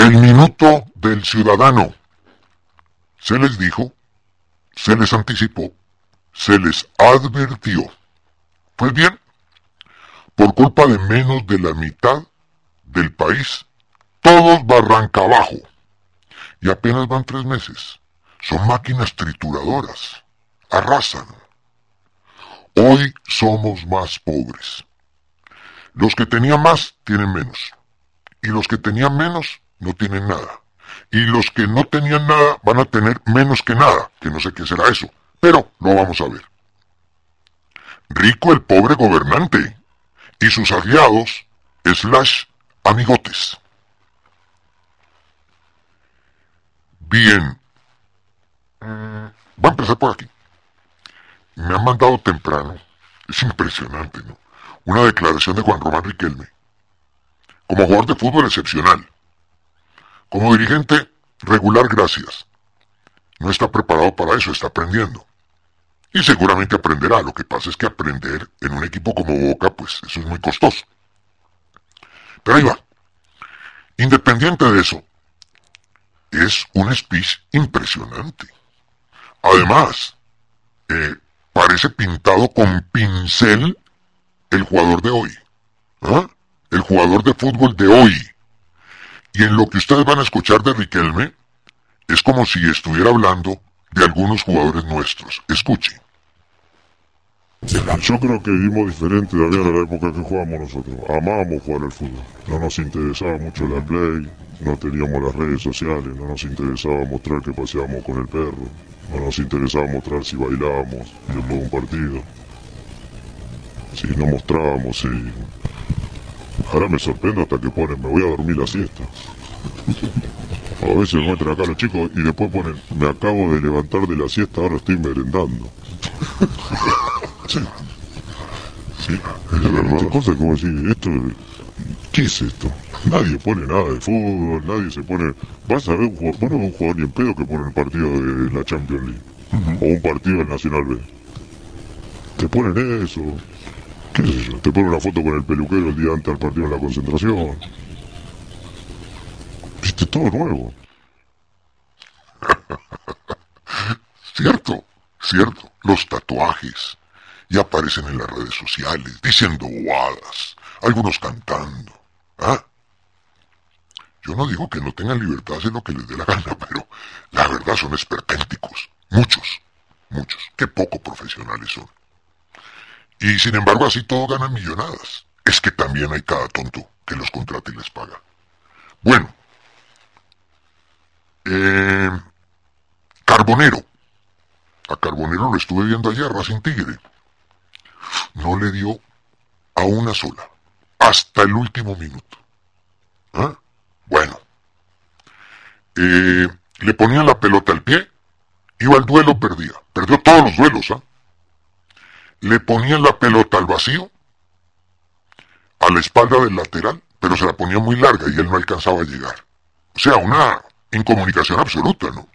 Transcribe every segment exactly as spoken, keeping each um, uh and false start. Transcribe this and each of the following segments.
El minuto del ciudadano. Se les dijo, se les anticipó, se les advirtió. Pues bien, por culpa de menos de la mitad del país, todos barranca abajo. Y apenas van tres meses. Son máquinas trituradoras. Arrasan. Hoy somos más pobres. Los que tenían más tienen menos. Y los que tenían menos no tienen nada. Y los que no tenían nada van a tener menos que nada, que no sé qué será eso. Pero lo vamos a ver. Rico el pobre gobernante y sus aliados slash amigotes. Bien. Mm, voy a empezar por aquí. Me han mandado temprano, es impresionante, ¿no? Una declaración de Juan Román Riquelme. Como jugador de fútbol excepcional. Como dirigente regular, gracias. No está preparado para eso, está aprendiendo. Y seguramente aprenderá. Lo que pasa es que aprender en un equipo como Boca, pues eso es muy costoso. Pero ahí va. Independiente de eso, es un speech impresionante. Además, eh, parece pintado con pincel el jugador de hoy. ¿Ah? El jugador de fútbol de hoy. Y en lo que ustedes van a escuchar de Riquelme, es como si estuviera hablando de algunos jugadores nuestros. Escuchen. Yo creo que vivimos diferente de la época que jugábamos nosotros. Amábamos jugar al fútbol. No nos interesaba mucho la play, no teníamos las redes sociales, no nos interesaba mostrar que paseábamos con el perro, no nos interesaba mostrar si bailábamos después de un partido. Si no mostrábamos, sí. Ahora me sorprendo hasta que ponen, me voy a dormir la siesta. A veces muestran acá los chicos y después ponen, me acabo de levantar de la siesta, ahora estoy merendando. Sí, sí, es verdad. Cosas como decir, esto, ¿qué es esto? Nadie pone nada de fútbol, nadie se pone... Vas a ver un jugador, bueno, un jugador ni en pedo que pone el partido de la Champions League. Uh-huh. O un partido del Nacional B. Te ponen eso, qué sé yo, te ponen una foto con el peluquero el día antes del partido en la concentración. Viste, todo nuevo. Cierto, cierto, los tatuajes ya aparecen en las redes sociales, diciendo bobadas, algunos cantando. ¿Ah? Yo no digo que no tengan libertad de hacer lo que les dé la gana, pero la verdad son esperpénticos, muchos, muchos, qué poco profesionales son. Y sin embargo así todos ganan millonadas. Es que también hay cada tonto que los contrata y les paga. Bueno, eh, Carbonero. A Carbonero lo estuve viendo ayer, Racing Tigre. No le dio a una sola, hasta el último minuto. ¿Ah? Bueno, eh, le ponían la pelota al pie, iba al duelo, perdía. Perdió todos los duelos, ¿ah? Le ponían la pelota al vacío, a la espalda del lateral, pero se la ponía muy larga y él no alcanzaba a llegar. O sea, una incomunicación absoluta, ¿no?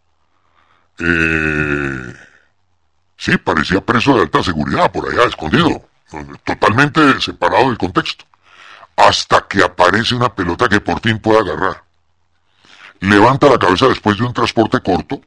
Eh, sí, parecía preso de alta seguridad, por allá, escondido, totalmente separado del contexto. Hasta que aparece una pelota que por fin puede agarrar. Levanta la cabeza después de un transporte corto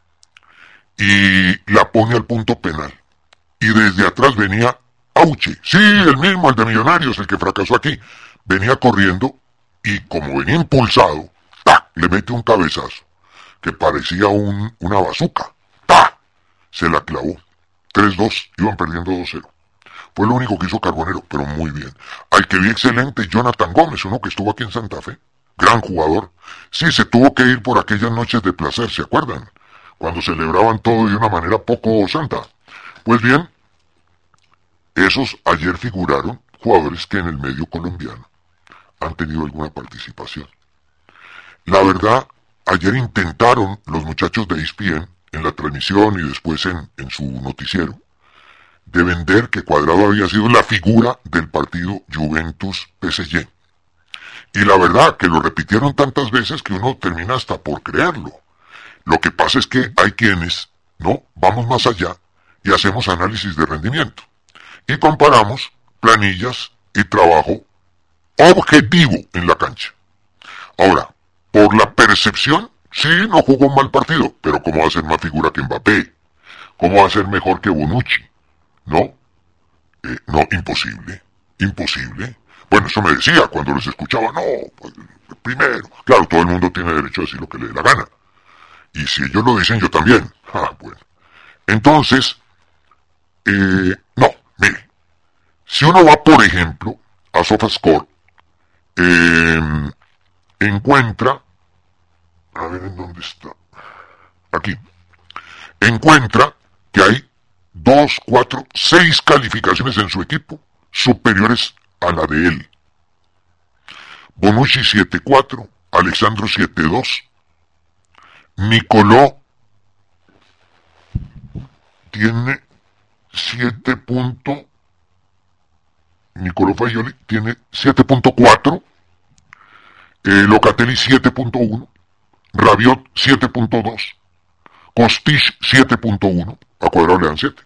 y la pone al punto penal. Y desde atrás venía Auche, sí, el mismo, el de Millonarios, el que fracasó aquí. Venía corriendo y como venía impulsado, ¡tac!, le mete un cabezazo que parecía un, una bazuca. ¡Tac!, se la clavó. tres dos, iban perdiendo dos cero. Fue lo único que hizo Carbonero, pero muy bien. Al que vi excelente, Jonathan Gómez, uno que estuvo aquí en Santa Fe. Gran jugador. Sí, se tuvo que ir por aquellas noches de placer, ¿se acuerdan? Cuando celebraban todo de una manera poco santa. Pues bien, esos ayer figuraron jugadores que en el medio colombiano han tenido alguna participación. La verdad, ayer intentaron los muchachos de E S P N, en la transmisión y después en, en su noticiero, de vender que Cuadrado había sido la figura del partido Juventus-P S G. Y la verdad, que lo repitieron tantas veces que uno termina hasta por creerlo. Lo que pasa es que hay quienes, no, vamos más allá y hacemos análisis de rendimiento. Y comparamos planillas y trabajo objetivo en la cancha. Ahora, por la percepción, sí, no jugó un mal partido, pero ¿cómo va a ser más figura que Mbappé? ¿Cómo va a ser mejor que Bonucci? ¿No? Eh, no, imposible, imposible. Bueno, eso me decía cuando les escuchaba, no, pues, primero. Claro, todo el mundo tiene derecho a decir lo que le dé la gana. Y si ellos lo dicen, yo también. Ah, bueno. Entonces, eh, no, mire, si uno va, por ejemplo, a SofaScore, eh, encuentra, a ver en dónde está, aquí, encuentra que hay dos, cuatro, seis calificaciones en su equipo superiores a la de él. Bonucci siete cuatro, Alexandro siete dos, Nicolò tiene siete. Nicolò Fagioli tiene siete punto cuatro, eh, Locatelli siete punto uno, Rabiot siete punto dos, Kostic siete punto uno, a Cuadrado le dan siete.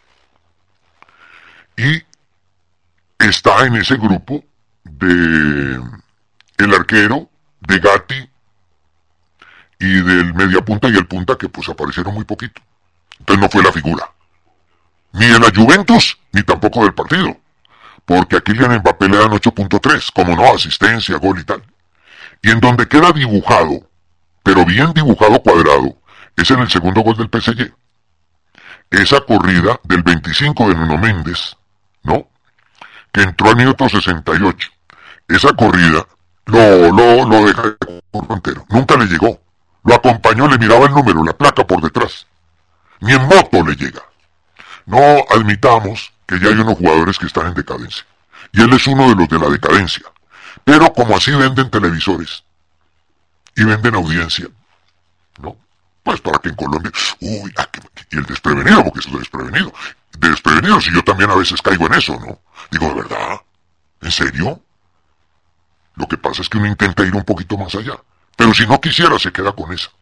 Y está en ese grupo de el arquero, de Gatti y del mediapunta y el punta, que pues aparecieron muy poquito. Entonces no fue la figura. Ni de la Juventus, ni tampoco del partido. Porque a Kylian Mbappé le dan ocho punto tres, como no, asistencia, gol y tal. Y en donde queda dibujado, pero bien dibujado Cuadrado, es en el segundo gol del P S G. Esa corrida del veinticinco de Nuno Méndez, ¿no? Que entró al minuto sesenta y ocho. Esa corrida lo, lo, lo deja de curva entero. Nunca le llegó. Lo acompañó, le miraba el número, la placa por detrás. Ni en moto le llega. No admitamos que ya hay unos jugadores que están en decadencia. Y él es uno de los de la decadencia. Pero como así venden televisores y venden audiencia, ¿no? Pues para que en Colombia, uy, ah, que, y el desprevenido, porque eso es desprevenido. De desprevenido, si yo también a veces caigo en eso, ¿no? Digo, ¿de verdad? ¿En serio? Lo que pasa es que uno intenta ir un poquito más allá. Pero si no quisiera, se queda con esa.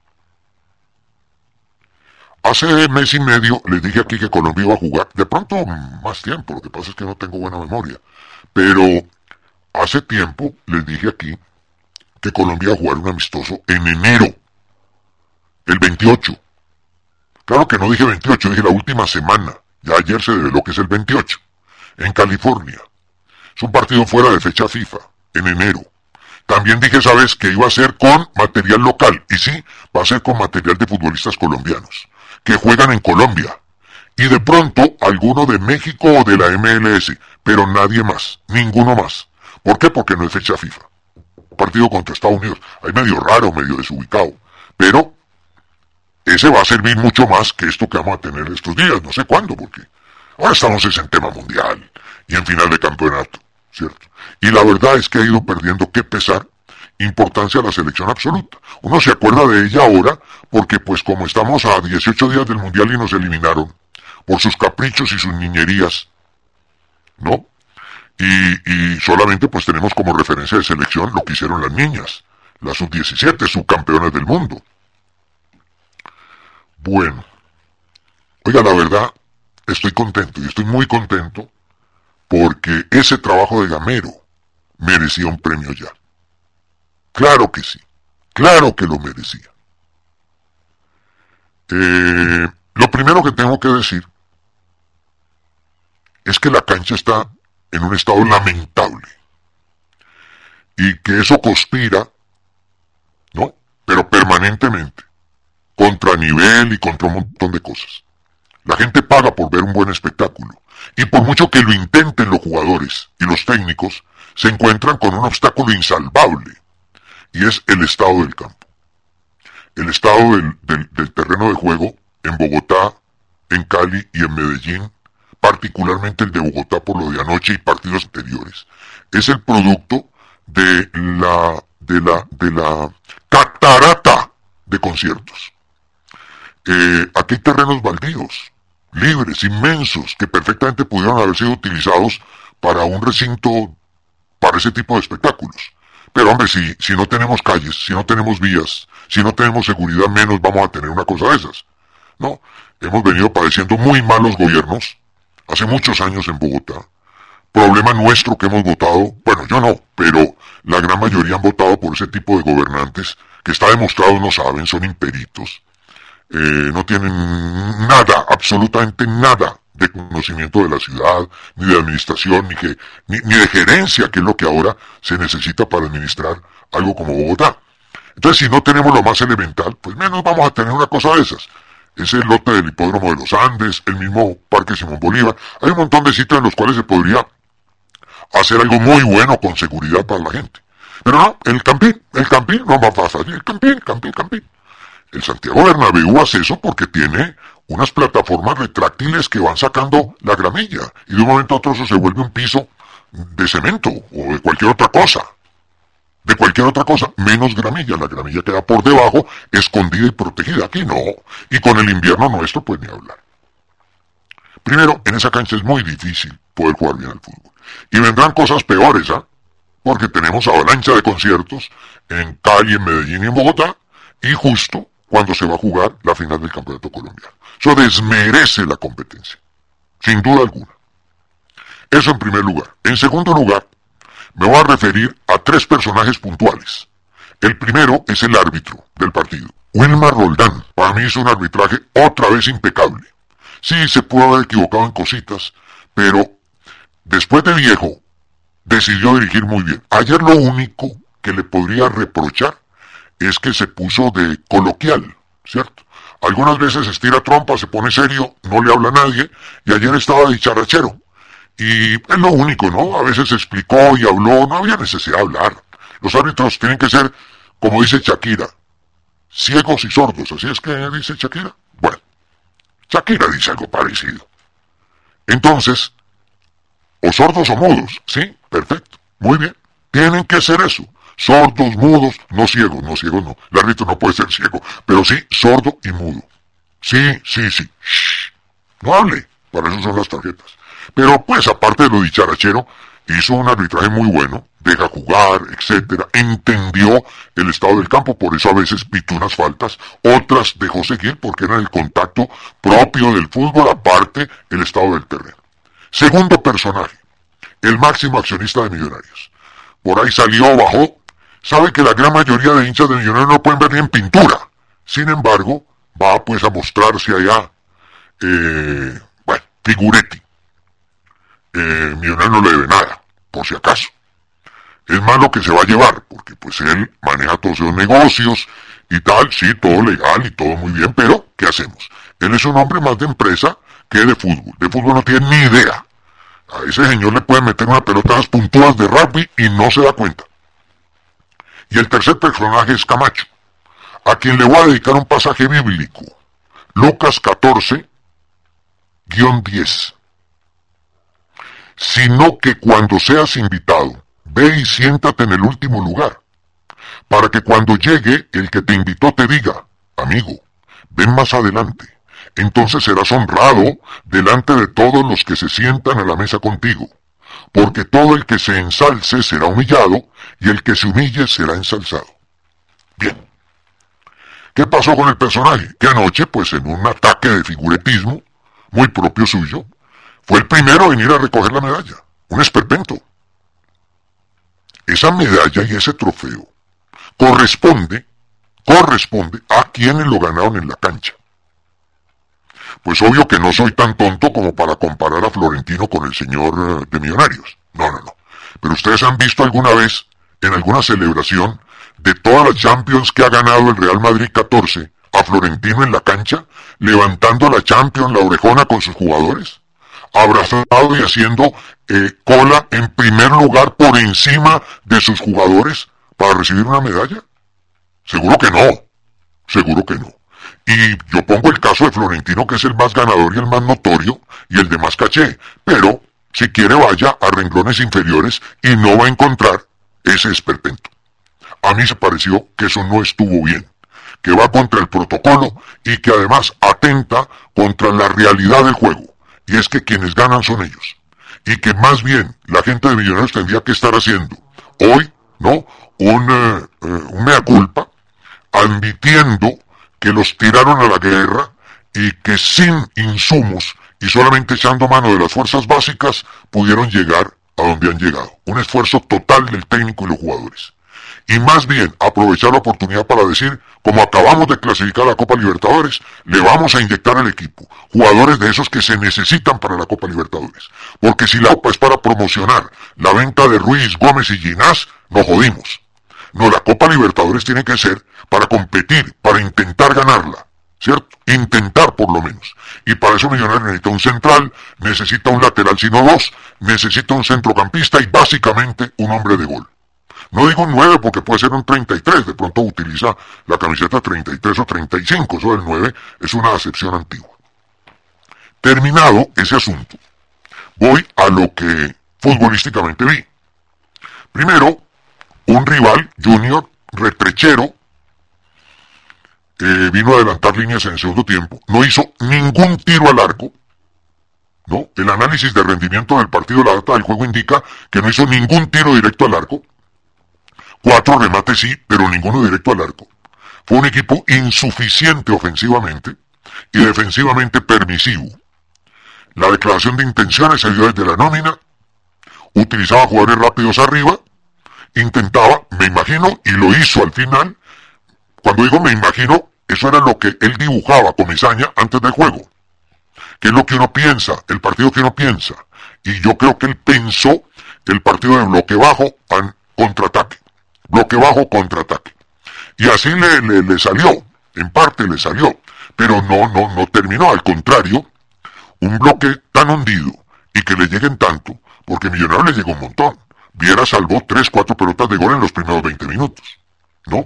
Hace mes y medio les dije aquí que Colombia iba a jugar, de pronto más tiempo, lo que pasa es que no tengo buena memoria, pero hace tiempo les dije aquí que Colombia iba a jugar un amistoso en enero, el veintiocho. Claro que no dije veintiocho, dije la última semana, ya ayer se develó que es el veintiocho, en California. Es un partido fuera de fecha FIFA, en enero. También dije, ¿sabes?, que iba a ser con material local, y sí, va a ser con material de futbolistas colombianos que juegan en Colombia, y de pronto alguno de México o de la M L S, pero nadie más, ninguno más. ¿Por qué? Porque no es fecha FIFA. Partido contra Estados Unidos, hay medio raro, medio desubicado, pero ese va a servir mucho más que esto que vamos a tener estos días, no sé cuándo, porque ahora estamos en tema mundial, y en final de campeonato, ¿cierto? Y la verdad es que ha ido perdiendo, qué pesar, importancia a la selección absoluta. Uno se acuerda de ella ahora porque pues como estamos a dieciocho días del mundial y nos eliminaron por sus caprichos y sus niñerías, ¿no? Y, y solamente pues tenemos como referencia de selección lo que hicieron las niñas, las sub diecisiete, subcampeonas del mundo. Bueno, oiga, la verdad, estoy contento y estoy muy contento porque ese trabajo de Gamero merecía un premio ya. Claro que sí, claro que lo merecía. Eh, lo primero que tengo que decir es que la cancha está en un estado lamentable y que eso conspira, ¿no? Pero permanentemente, contra nivel y contra un montón de cosas. La gente paga por ver un buen espectáculo y por mucho que lo intenten los jugadores y los técnicos, se encuentran con un obstáculo insalvable. Y es el estado del campo. El estado del, del, del terreno de juego en Bogotá, en Cali y en Medellín, particularmente el de Bogotá por lo de anoche y partidos anteriores, es el producto de la, de la, de la catarata de conciertos. Eh, aquí hay terrenos baldíos, libres, inmensos, que perfectamente pudieron haber sido utilizados para un recinto, para ese tipo de espectáculos. Pero hombre, si, si no tenemos calles, si no tenemos vías, si no tenemos seguridad, menos vamos a tener una cosa de esas. No, hemos venido padeciendo muy malos gobiernos, hace muchos años en Bogotá. Problema nuestro que hemos votado, bueno, yo no, pero la gran mayoría han votado por ese tipo de gobernantes que está demostrado no saben, son imperitos, eh, no tienen nada, absolutamente nada de conocimiento de la ciudad, ni de administración, ni, que, ni, ni de gerencia, que es lo que ahora se necesita para administrar algo como Bogotá. Entonces, si no tenemos lo más elemental, pues menos vamos a tener una cosa de esas. Ese lote del hipódromo de los Andes, el mismo Parque Simón Bolívar, hay un montón de sitios en los cuales se podría hacer algo muy bueno con seguridad para la gente. Pero no, el Campín, el Campín no va a pasar, el Campín, el Campín, el Campín. El Santiago Bernabéu hace eso porque tiene unas plataformas retráctiles que van sacando la gramilla, y de un momento a otro eso se vuelve un piso de cemento, o de cualquier otra cosa. De cualquier otra cosa, menos gramilla. La gramilla queda por debajo, escondida y protegida. Aquí no. Y con el invierno nuestro, pues ni hablar. Primero, en esa cancha es muy difícil poder jugar bien al fútbol. Y vendrán cosas peores, ¿ah? ¿eh? Porque tenemos avalancha de conciertos en Cali, en Medellín y en Bogotá, y justo cuando se va a jugar la final del campeonato colombiano. Eso desmerece la competencia, sin duda alguna. Eso en primer lugar. En segundo lugar, me voy a referir a tres personajes puntuales. El primero es el árbitro del partido. Wilmar Roldán, para mí hizo un arbitraje otra vez impecable. Sí, se pudo haber equivocado en cositas, pero después de viejo, decidió dirigir muy bien. Ayer lo único que le podría reprochar es que se puso de coloquial, ¿cierto? Algunas veces estira trompa, se pone serio, no le habla a nadie, y ayer estaba dicharachero. Y es lo único, ¿no? A veces explicó y habló, no había necesidad de hablar. Los árbitros tienen que ser, como dice Shakira, ciegos y sordos, ¿así es que dice Shakira? Bueno, Shakira dice algo parecido. Entonces, o sordos o mudos, ¿sí? Perfecto, muy bien. Tienen que ser eso, sordos, mudos, no ciegos, no ciegos no. El árbitro no puede ser ciego, pero sí sordo y mudo. Sí, sí, sí. Shh. No hable, para eso son las tarjetas. Pero pues aparte de lo dicharachero, hizo un arbitraje muy bueno, deja jugar, etcétera, entendió el estado del campo, por eso a veces pitó unas faltas, otras dejó seguir porque era el contacto propio del fútbol, aparte el estado del terreno. Segundo personaje, el máximo accionista de Millonarios. Por ahí salió, bajó, sabe que la gran mayoría de hinchas de Millonarios no pueden ver ni en pintura, sin embargo, va pues a mostrarse allá, eh, bueno, figuretti. Eh, Millonario no le debe nada, por si acaso. Es más lo que se va a llevar, porque pues él maneja todos esos negocios y tal, sí, todo legal y todo muy bien, pero ¿qué hacemos? Él es un hombre más de empresa que de fútbol. De fútbol no tiene ni idea. A ese señor le pueden meter una pelota a las puntudas de rugby y no se da cuenta. Y el tercer personaje es Camacho, a quien le voy a dedicar un pasaje bíblico. Lucas catorce, diez. Sino que cuando seas invitado, ve y siéntate en el último lugar, para que cuando llegue el que te invitó te diga, amigo, ven más adelante, entonces serás honrado delante de todos los que se sientan a la mesa contigo, porque todo el que se ensalce será humillado, y el que se humille será ensalzado. Bien. ¿Qué pasó con el personaje? Que anoche, pues en un ataque de figuretismo, muy propio suyo, fue el primero a venir a recoger la medalla, un esperpento. Esa medalla y ese trofeo corresponde, corresponde a quienes lo ganaron en la cancha. Pues obvio que no soy tan tonto como para comparar a Florentino con el señor de Millonarios. No, no, no. Pero ustedes han visto alguna vez, en alguna celebración, de todas las Champions que ha ganado el Real Madrid catorce, a Florentino en la cancha, levantando la Champions, la orejona con sus jugadores, abrazado y haciendo eh, cola en primer lugar por encima de sus jugadores para recibir una medalla? Seguro que no, seguro que no. Y yo pongo el caso de Florentino, que es el más ganador y el más notorio y el de más caché, pero si quiere vaya a renglones inferiores y no va a encontrar ese esperpento. A mí se pareció que eso no estuvo bien, que va contra el protocolo y que además atenta contra la realidad del juego. Y es que quienes ganan son ellos. Y que más bien la gente de Millonarios tendría que estar haciendo hoy, ¿no? Un, eh, eh, un mea culpa, admitiendo que los tiraron a la guerra y que sin insumos y solamente echando mano de las fuerzas básicas pudieron llegar a donde han llegado. Un esfuerzo total del técnico y los jugadores. y más bien aprovechar la oportunidad para decir, como acabamos de clasificar a la Copa Libertadores, le vamos a inyectar al equipo jugadores de esos que se necesitan para la Copa Libertadores. Porque si la Copa es para promocionar la venta de Ruiz, Gómez y Ginás, nos jodimos. No, la Copa Libertadores tiene que ser para competir, para intentar ganarla, ¿cierto? Intentar por lo menos. Y para eso Millonarios necesita un central, necesita un lateral sino dos, necesita un centrocampista y básicamente un hombre de gol. No digo un nueve porque puede ser un treinta y tres, de pronto utiliza la camiseta treinta y tres o treinta y cinco, eso del nueve es una acepción antigua. Terminado ese asunto, voy a lo que futbolísticamente vi. Primero, un rival, Junior, retrechero, eh, vino a adelantar líneas en el segundo tiempo, no hizo ningún tiro al arco, ¿no? El análisis de rendimiento del partido, la data del juego indica que no hizo ningún tiro directo al arco, cuatro remates sí, pero ninguno directo al arco. Fue un equipo insuficiente ofensivamente y defensivamente permisivo. La declaración de intenciones se dio desde la nómina, utilizaba jugadores rápidos arriba, intentaba, me imagino, y lo hizo al final. Cuando digo me imagino, eso era lo que él dibujaba con Misaña antes del juego. ¿Qué es lo que uno piensa? El partido que uno piensa. Y yo creo que él pensó el partido de bloque bajo en contraataque. Bloque bajo, contraataque. Y así le, le, le salió, en parte le salió, pero no, no, no terminó. Al contrario, un bloque tan hundido y que le lleguen tanto, porque Millonarios le llegó un montón. Viera salvó tres, cuatro pelotas de gol en los primeros veinte minutos, ¿no?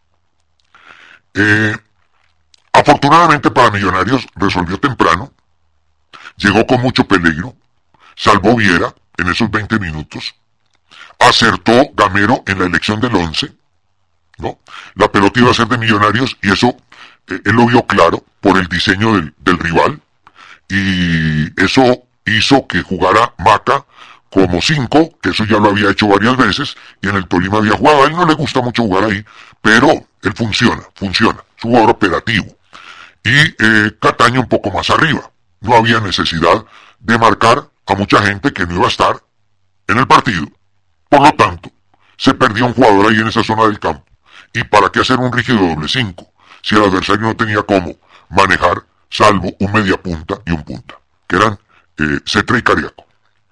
Eh, afortunadamente para Millonarios resolvió temprano, llegó con mucho peligro, salvó Viera en esos veinte minutos, acertó Gamero en la elección del once, ¿no? La pelota iba a ser de Millonarios y eso eh, él lo vio claro por el diseño del, del rival y eso hizo que jugara Maca como cinco, que eso ya lo había hecho varias veces y en el Tolima había jugado. A él no le gusta mucho jugar ahí, pero él funciona, funciona, es un jugador operativo. Y eh, Cataño un poco más arriba. No había necesidad de marcar a mucha gente que no iba a estar en el partido. Por lo tanto, se perdió un jugador ahí en esa zona del campo. ¿Y para qué hacer un rígido doble cinco? Si el adversario no tenía cómo manejar, salvo un media punta y un punta, que eran eh, Cetra y Cariaco.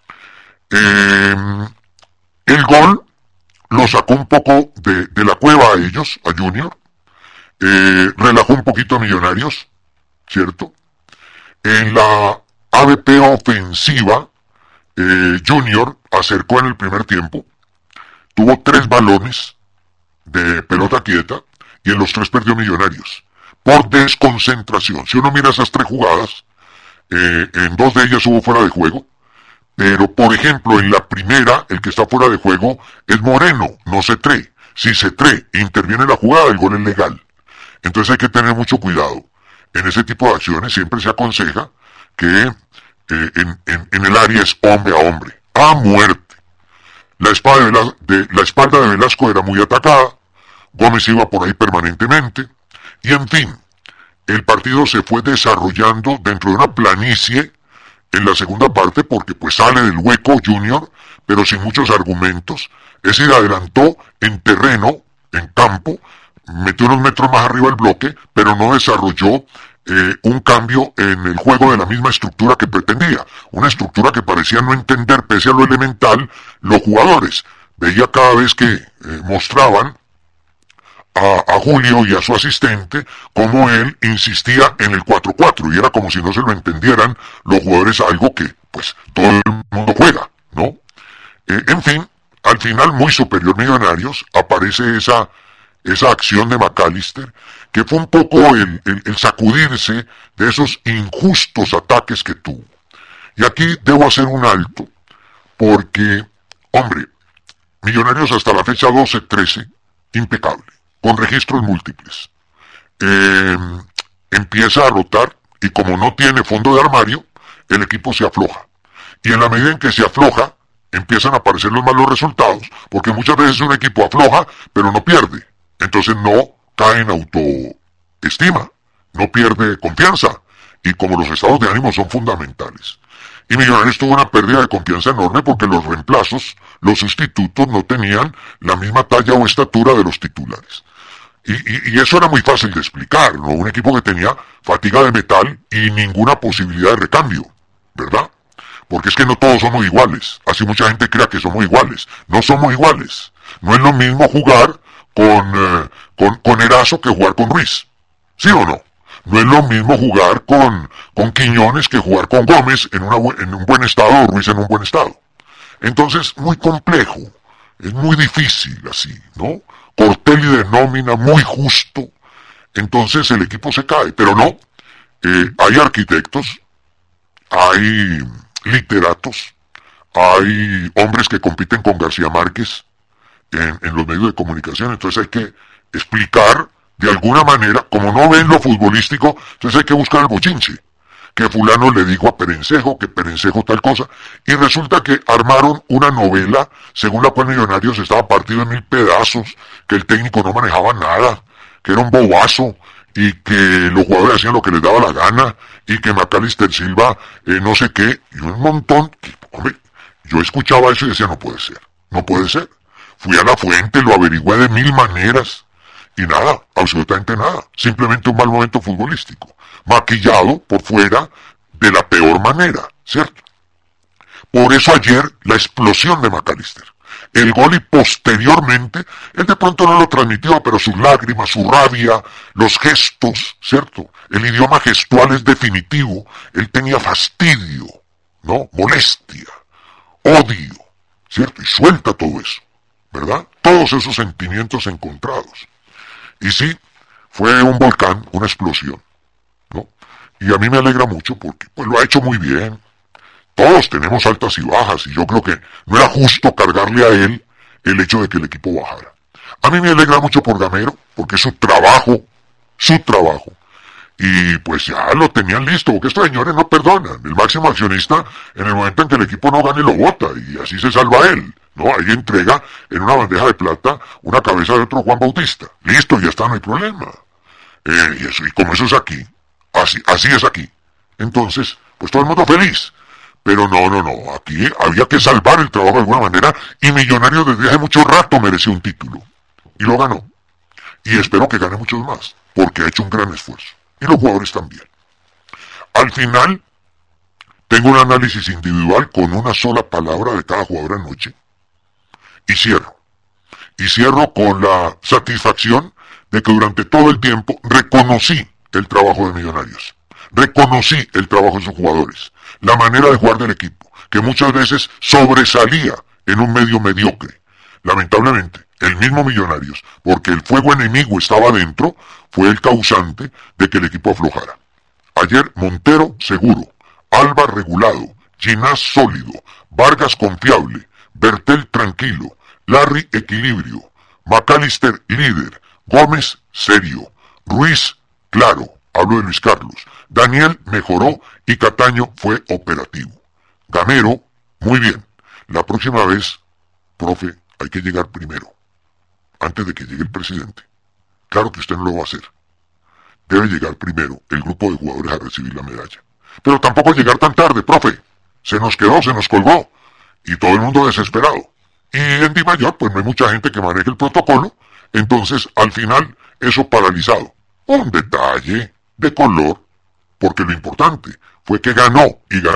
Eh, el gol lo sacó un poco de, de la cueva a ellos, a Junior. Eh, relajó un poquito a Millonarios, ¿cierto? En la A B P ofensiva, eh, Junior acercó en el primer tiempo, tuvo tres balones de pelota quieta y en los tres perdió Millonarios por desconcentración. Si uno mira esas tres jugadas, eh, en dos de ellas hubo fuera de juego, pero por ejemplo en la primera el que está fuera de juego es Moreno, no Cetré. Si Cetré interviene en la jugada, el gol es legal. Entonces hay que tener mucho cuidado. En ese tipo de acciones siempre se aconseja que eh, en, en, en el área es hombre a hombre, a muerte. La, espada de Velasco, de, la espalda de Velasco era muy atacada, Gómez iba por ahí permanentemente, y en fin, el partido se fue desarrollando dentro de una planicie en la segunda parte, porque pues sale del hueco Junior, pero sin muchos argumentos. Es decir, adelantó en terreno, en campo, metió unos metros más arriba el bloque, pero no desarrolló eh, un cambio en el juego de la misma estructura que pretendía. Una estructura que parecía no entender, pese a lo elemental, los jugadores. Veía cada vez que eh, mostraban a, a Julio y a su asistente cómo él insistía en el cuatro cuatro, y era como si no se lo entendieran los jugadores, algo que pues todo el mundo juega, ¿no? Eh, en fin, al final muy superior Millonarios, aparece esa esa acción de McAllister, que fue un poco el, el, el sacudirse de esos injustos ataques que tuvo. Y aquí debo hacer un alto, porque, hombre, Millonarios hasta la fecha doce trece, impecable, con registros múltiples. Eh, empieza a rotar, y como no tiene fondo de armario, el equipo se afloja. Y en la medida en que se afloja, empiezan a aparecer los malos resultados, porque muchas veces un equipo afloja, pero no pierde. Entonces no cae en autoestima, no pierde confianza, y como los estados de ánimo son fundamentales. Y Millonarios tuvo una pérdida de confianza enorme porque los reemplazos, los sustitutos, no tenían la misma talla o estatura de los titulares. Y, y, y eso era muy fácil de explicar, ¿no? Un equipo que tenía fatiga de metal y ninguna posibilidad de recambio, ¿verdad? Porque es que no todos somos iguales. Así mucha gente crea que somos iguales. No somos iguales. No es lo mismo jugar con, eh, con, con Erazo que jugar con Ruiz. ¿Sí o no? No es lo mismo jugar con, con Quiñones que jugar con Gómez en, una, en un buen estado o Ruiz en un buen estado. Entonces, muy complejo. Es muy difícil así, ¿no? Cortelli de nómina, muy justo. Entonces el equipo se cae. Pero no. Eh, hay arquitectos, hay literatos, hay hombres que compiten con García Márquez en, en los medios de comunicación. Entonces hay que explicar de alguna manera, como no ven lo futbolístico, entonces hay que buscar el bochinche. Que fulano le dijo a Perencejo, que Perencejo tal cosa, y resulta que armaron una novela según la cual Millonarios estaba partido en mil pedazos, que el técnico no manejaba nada, que era un bobazo, y que los jugadores hacían lo que les daba la gana, y que Macalister Silva, eh, no sé qué, y un montón. Que, hombre, yo escuchaba eso y decía, no puede ser, no puede ser. Fui a la fuente, lo averigüé de mil maneras, y nada, absolutamente nada, simplemente un mal momento futbolístico, maquillado por fuera de la peor manera, ¿cierto? Por eso ayer la explosión de Macalister, el gol y posteriormente, él de pronto no lo transmitió, pero sus lágrimas, su rabia, los gestos, ¿cierto? El idioma gestual es definitivo, él tenía fastidio, ¿no? Molestia, odio, ¿cierto? Y suelta todo eso, ¿verdad? Todos esos sentimientos encontrados. Y sí, fue un volcán, una explosión, ¿no? Y a mí me alegra mucho porque pues lo ha hecho muy bien. Todos tenemos altas y bajas y yo creo que no era justo cargarle a él el hecho de que el equipo bajara. A mí me alegra mucho por Gamero, porque es su trabajo, su trabajo. Y pues ya lo tenían listo, porque estos señores no perdonan. El máximo accionista, en el momento en que el equipo no gane, lo vota y así se salva él. No, ahí entrega en una bandeja de plata una cabeza de otro Juan Bautista. Listo, ya está, no hay problema. Eh, y, eso, y como eso es aquí, así, así es aquí. Entonces, pues todo el mundo feliz. Pero no, no, no, aquí había que salvar el trabajo de alguna manera y Millonarios desde hace mucho rato mereció un título. Y lo ganó. Y espero que gane muchos más, porque ha hecho un gran esfuerzo. Y los jugadores también. Al final, tengo un análisis individual con una sola palabra de cada jugador anoche. Y cierro. Y cierro con la satisfacción de que durante todo el tiempo reconocí el trabajo de Millonarios. Reconocí el trabajo de sus jugadores. La manera de jugar del equipo, que muchas veces sobresalía en un medio mediocre. Lamentablemente, el mismo Millonarios, porque el fuego enemigo estaba dentro, fue el causante de que el equipo aflojara. Ayer Montero seguro, Alba regulado, Ginás sólido, Vargas confiable, Bertel tranquilo, Larry equilibrio, Macalister líder, Gómez serio, Ruiz claro, hablo de Luis Carlos, Daniel mejoró y Cataño fue operativo. Gamero, muy bien. La próxima vez, profe, hay que llegar primero, antes de que llegue el presidente. Claro que usted no lo va a hacer. Debe llegar primero el grupo de jugadores a recibir la medalla. Pero tampoco llegar tan tarde, profe. Se nos quedó, se nos colgó. Y todo el mundo desesperado. Y en Di Mayor, pues no hay mucha gente que maneje el protocolo. Entonces, al final, eso paralizado. Un detalle de color, porque lo importante fue que ganó y ganó.